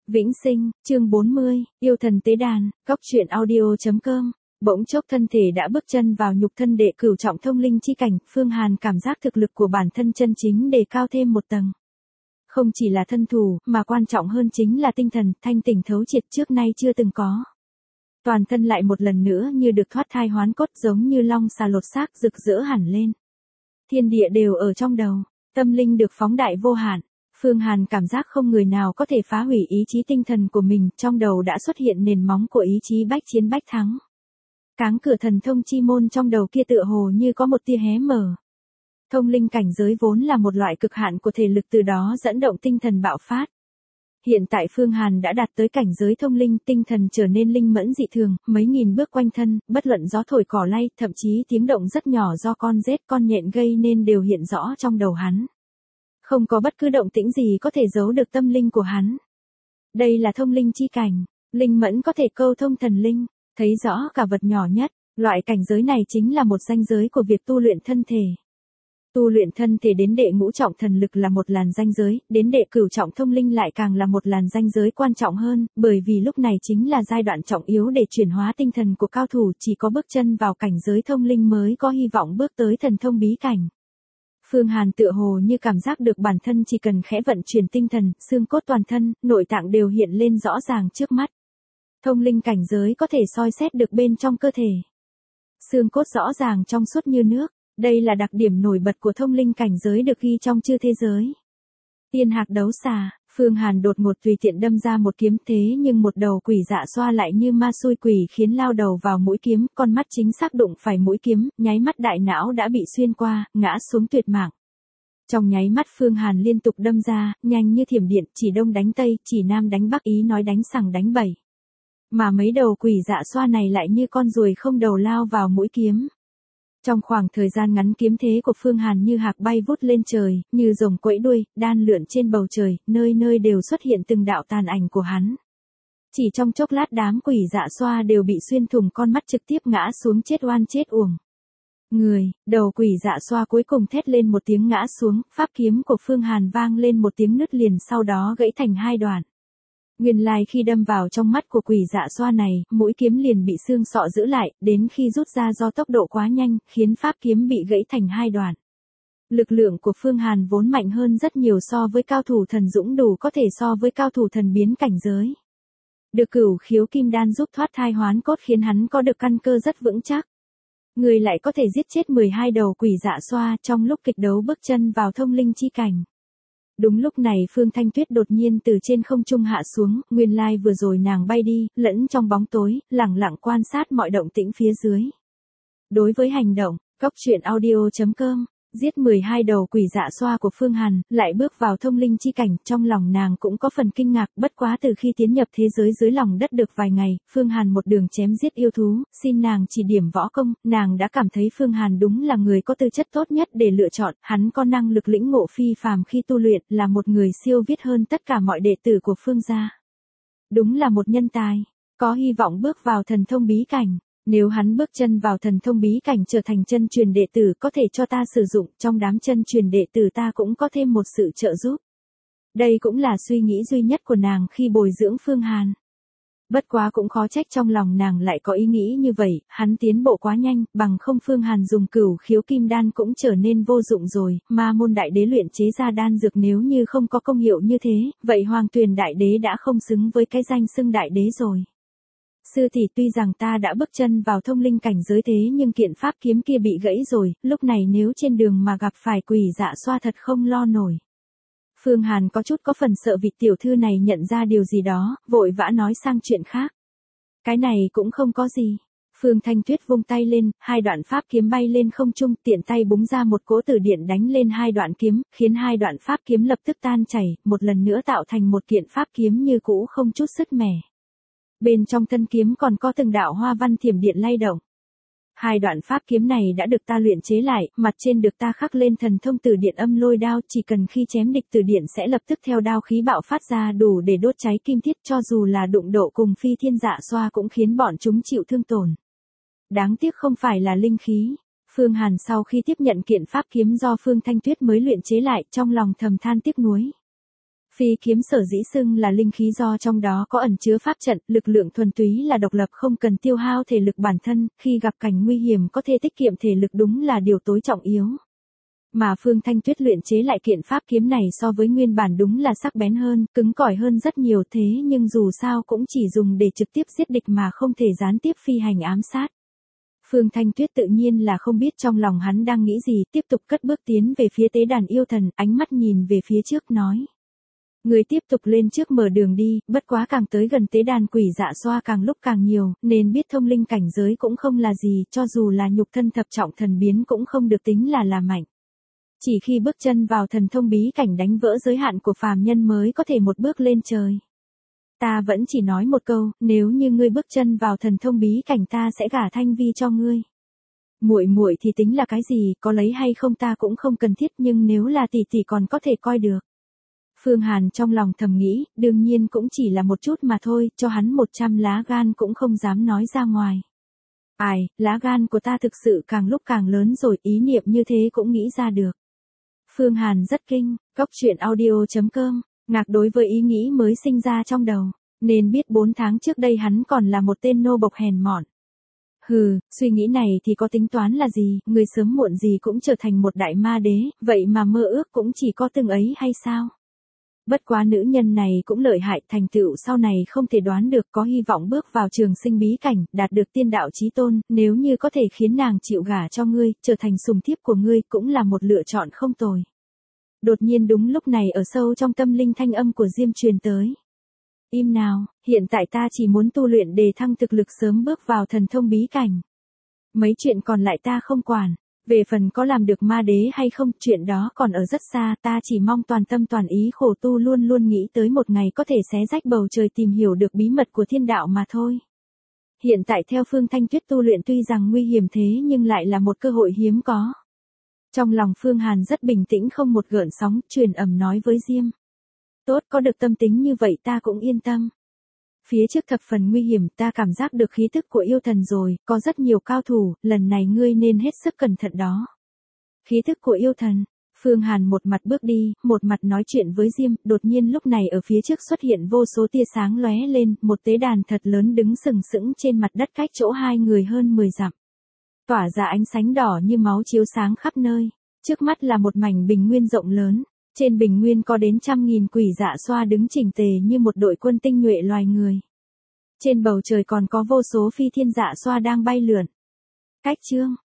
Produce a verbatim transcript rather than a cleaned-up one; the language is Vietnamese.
Vĩnh sinh, chương bốn mươi, yêu thần tế đàn, góc truyện audio.com. Bỗng chốc thân thể đã bước chân vào nhục thân đệ cửu trọng thông linh chi cảnh, Phương Hàn cảm giác thực lực của bản thân chân chính đề cao thêm một tầng. Không chỉ là thân thủ, mà quan trọng hơn chính là tinh thần, thanh tỉnh thấu triệt trước nay chưa từng có. Toàn thân lại một lần nữa như được thoát thai hoán cốt, giống như long xà lột xác, rực rỡ hẳn lên. Thiên địa đều ở trong đầu, tâm linh được phóng đại vô hạn. Phương Hàn cảm giác không người nào có thể phá hủy ý chí tinh thần của mình, trong đầu đã xuất hiện nền móng của ý chí bách chiến bách thắng. Cáng cửa thần thông chi môn trong đầu kia tựa hồ như có một tia hé mở. Thông linh cảnh giới vốn là một loại cực hạn của thể lực, từ đó dẫn động tinh thần bạo phát. Hiện tại Phương Hàn đã đạt tới cảnh giới thông linh, tinh thần trở nên linh mẫn dị thường, mấy nghìn bước quanh thân, bất luận gió thổi cỏ lay, thậm chí tiếng động rất nhỏ do con rết con nhện gây nên đều hiện rõ trong đầu hắn. Không có bất cứ động tĩnh gì có thể giấu được tâm linh của hắn. Đây là thông linh chi cảnh, linh mẫn có thể câu thông thần linh, thấy rõ cả vật nhỏ nhất, loại cảnh giới này chính là một ranh giới của việc tu luyện thân thể. Tu luyện thân thể đến đệ ngũ trọng thần lực là một làn ranh giới, đến đệ cửu trọng thông linh lại càng là một làn ranh giới quan trọng hơn, bởi vì lúc này chính là giai đoạn trọng yếu để chuyển hóa tinh thần của cao thủ, chỉ có bước chân vào cảnh giới thông linh mới có hy vọng bước tới thần thông bí cảnh. Phương Hàn tựa hồ như cảm giác được bản thân chỉ cần khẽ vận chuyển tinh thần, xương cốt toàn thân, nội tạng đều hiện lên rõ ràng trước mắt. Thông linh cảnh giới có thể soi xét được bên trong cơ thể. Xương cốt rõ ràng trong suốt như nước, đây là đặc điểm nổi bật của thông linh cảnh giới được ghi trong chư thế giới. Tiên hạc đấu xà, Phương Hàn đột ngột tùy tiện đâm ra một kiếm, thế nhưng một đầu quỷ dạ xoa lại như ma xui quỷ khiến lao đầu vào mũi kiếm, con mắt chính xác đụng phải mũi kiếm, nháy mắt đại não đã bị xuyên qua, ngã xuống tuyệt mạng. Trong nháy mắt Phương Hàn liên tục đâm ra, nhanh như thiểm điện, chỉ đông đánh tây, chỉ nam đánh bắc, ý nói đánh sằng đánh bẩy. Mà mấy đầu quỷ dạ xoa này lại như con ruồi không đầu lao vào mũi kiếm. Trong khoảng thời gian ngắn, kiếm thế của Phương Hàn như hạc bay vút lên trời, như rồng quẫy đuôi, đan lượn trên bầu trời, nơi nơi đều xuất hiện từng đạo tàn ảnh của hắn. Chỉ trong chốc lát đám quỷ dạ xoa đều bị xuyên thủng con mắt, trực tiếp ngã xuống chết oan chết uổng. Người, đầu quỷ dạ xoa cuối cùng thét lên một tiếng ngã xuống, pháp kiếm của Phương Hàn vang lên một tiếng nứt liền, sau đó gãy thành hai đoạn. Nguyên lai khi đâm vào trong mắt của quỷ dạ xoa này, mũi kiếm liền bị xương sọ giữ lại, đến khi rút ra do tốc độ quá nhanh, khiến pháp kiếm bị gãy thành hai đoạn. Lực lượng của Phương Hàn vốn mạnh hơn rất nhiều so với cao thủ thần dũng, đủ có thể so với cao thủ thần biến cảnh giới. Được cửu khiếu kim đan giúp thoát thai hoán cốt khiến hắn có được căn cơ rất vững chắc. Người lại có thể giết chết mười hai đầu quỷ dạ xoa trong lúc kịch đấu bước chân vào thông linh chi cảnh. Đúng lúc này Phương Thanh Tuyết đột nhiên từ trên không trung hạ xuống, nguyên lai vừa rồi nàng bay đi, lẫn trong bóng tối, lẳng lặng quan sát mọi động tĩnh phía dưới. Đối với hành động, góc truyện audio.com, giết mười hai đầu quỷ dạ xoa của Phương Hàn, lại bước vào thông linh chi cảnh, trong lòng nàng cũng có phần kinh ngạc, bất quá từ khi tiến nhập thế giới dưới lòng đất được vài ngày, Phương Hàn một đường chém giết yêu thú, xin nàng chỉ điểm võ công, nàng đã cảm thấy Phương Hàn đúng là người có tư chất tốt nhất để lựa chọn, hắn có năng lực lĩnh ngộ phi phàm khi tu luyện, là một người siêu viết hơn tất cả mọi đệ tử của Phương gia. Đúng là một nhân tài, có hy vọng bước vào thần thông bí cảnh. Nếu hắn bước chân vào thần thông bí cảnh trở thành chân truyền đệ tử, có thể cho ta sử dụng, trong đám chân truyền đệ tử ta cũng có thêm một sự trợ giúp. Đây cũng là suy nghĩ duy nhất của nàng khi bồi dưỡng Phương Hàn. Bất quá cũng khó trách trong lòng nàng lại có ý nghĩ như vậy, hắn tiến bộ quá nhanh, bằng không Phương Hàn dùng cửu khiếu kim đan cũng trở nên vô dụng rồi, ma môn đại đế luyện chế ra đan dược nếu như không có công hiệu như thế, vậy Hoàng Tuyền đại đế đã không xứng với cái danh xưng đại đế rồi. Sư tỷ, tuy rằng ta đã bước chân vào thông linh cảnh giới thế nhưng kiện pháp kiếm kia bị gãy rồi, lúc này nếu trên đường mà gặp phải quỷ dạ xoa thật không lo nổi. Phương Hàn có chút có phần sợ vị tiểu thư này nhận ra điều gì đó, vội vã nói sang chuyện khác. Cái này cũng không có gì. Phương Thanh Tuyết vung tay lên, hai đoạn pháp kiếm bay lên không trung, tiện tay búng ra một cỗ tử điện đánh lên hai đoạn kiếm, khiến hai đoạn pháp kiếm lập tức tan chảy, một lần nữa tạo thành một kiện pháp kiếm như cũ không chút sứt mẻ. Bên trong thân kiếm còn có từng đạo hoa văn thiểm điện lay động. Hai đoạn pháp kiếm này đã được ta luyện chế lại, mặt trên được ta khắc lên thần thông tử điện âm lôi đao, chỉ cần khi chém địch tử điện sẽ lập tức theo đao khí bạo phát ra, đủ để đốt cháy kim thiết, cho dù là đụng độ cùng phi thiên dạ xoa cũng khiến bọn chúng chịu thương tổn. Đáng tiếc không phải là linh khí. Phương Hàn sau khi tiếp nhận kiện pháp kiếm do Phương Thanh Tuyết mới luyện chế lại, trong lòng thầm than tiếc nuối. Phi kiếm sở dĩ xưng là linh khí do trong đó có ẩn chứa pháp trận, lực lượng thuần túy là độc lập không cần tiêu hao thể lực bản thân, khi gặp cảnh nguy hiểm có thể tiết kiệm thể lực đúng là điều tối trọng yếu. Mà Phương Thanh Tuyết luyện chế lại kiện pháp kiếm này so với nguyên bản đúng là sắc bén hơn, cứng cỏi hơn rất nhiều thế nhưng dù sao cũng chỉ dùng để trực tiếp giết địch mà không thể gián tiếp phi hành ám sát. Phương Thanh Tuyết tự nhiên là không biết trong lòng hắn đang nghĩ gì, tiếp tục cất bước tiến về phía tế đàn yêu thần, ánh mắt nhìn về phía trước nói. Người tiếp tục lên trước mở đường đi, bất quá càng tới gần tế đàn quỷ dạ xoa càng lúc càng nhiều, nên biết thông linh cảnh giới cũng không là gì, cho dù là nhục thân thập trọng thần biến cũng không được tính là là mạnh. Chỉ khi bước chân vào thần thông bí cảnh đánh vỡ giới hạn của phàm nhân mới có thể một bước lên trời. Ta vẫn chỉ nói một câu, nếu như ngươi bước chân vào thần thông bí cảnh ta sẽ gả Thanh Vi cho ngươi. Muội muội thì tính là cái gì, có lấy hay không ta cũng không cần thiết, nhưng nếu là tỷ tỷ còn có thể coi được. Phương Hàn trong lòng thầm nghĩ, đương nhiên cũng chỉ là một chút mà thôi, cho hắn một trăm lá gan cũng không dám nói ra ngoài. Ai, lá gan của ta thực sự càng lúc càng lớn rồi, ý niệm như thế cũng nghĩ ra được. Phương Hàn rất kinh, cóc truyện audio chấm com, ngạc đối với ý nghĩ mới sinh ra trong đầu, nên biết bốn tháng trước đây hắn còn là một tên nô bộc hèn mọn. Hừ, suy nghĩ này thì có tính toán là gì, người sớm muộn gì cũng trở thành một đại ma đế, vậy mà mơ ước cũng chỉ có từng ấy hay sao? Bất quá nữ nhân này cũng lợi hại, thành tựu sau này không thể đoán được, có hy vọng bước vào trường sinh bí cảnh, đạt được tiên đạo chí tôn, nếu như có thể khiến nàng chịu gả cho ngươi, trở thành sùng thiếp của ngươi cũng là một lựa chọn không tồi. Đột nhiên đúng lúc này ở sâu trong tâm linh thanh âm của Diêm truyền tới. Im nào, hiện tại ta chỉ muốn tu luyện đề thăng thực lực sớm bước vào thần thông bí cảnh. Mấy chuyện còn lại ta không quản. Về phần có làm được ma đế hay không, chuyện đó còn ở rất xa, ta chỉ mong toàn tâm toàn ý khổ tu, luôn luôn nghĩ tới một ngày có thể xé rách bầu trời tìm hiểu được bí mật của thiên đạo mà thôi. Hiện tại theo Phương Thanh Tuyết tu luyện tuy rằng nguy hiểm thế nhưng lại là một cơ hội hiếm có. Trong lòng Phương Hàn rất bình tĩnh không một gợn sóng, truyền ầm nói với Diêm. Tốt, có được tâm tính như vậy ta cũng yên tâm. Phía trước thập phần nguy hiểm, ta cảm giác được khí tức của yêu thần rồi, có rất nhiều cao thủ, lần này ngươi nên hết sức cẩn thận đó. Khí tức của yêu thần, Phương Hàn một mặt bước đi, một mặt nói chuyện với Diêm, đột nhiên lúc này ở phía trước xuất hiện vô số tia sáng lóe lên, một tế đàn thật lớn đứng sừng sững trên mặt đất cách chỗ hai người hơn mười dặm. Tỏa ra ánh sáng đỏ như máu chiếu sáng khắp nơi, trước mắt là một mảnh bình nguyên rộng lớn. Trên bình nguyên có đến trăm nghìn quỷ dạ xoa đứng chỉnh tề như một đội quân tinh nhuệ loài người. Trên bầu trời còn có vô số phi thiên dạ xoa đang bay lượn. Cách chương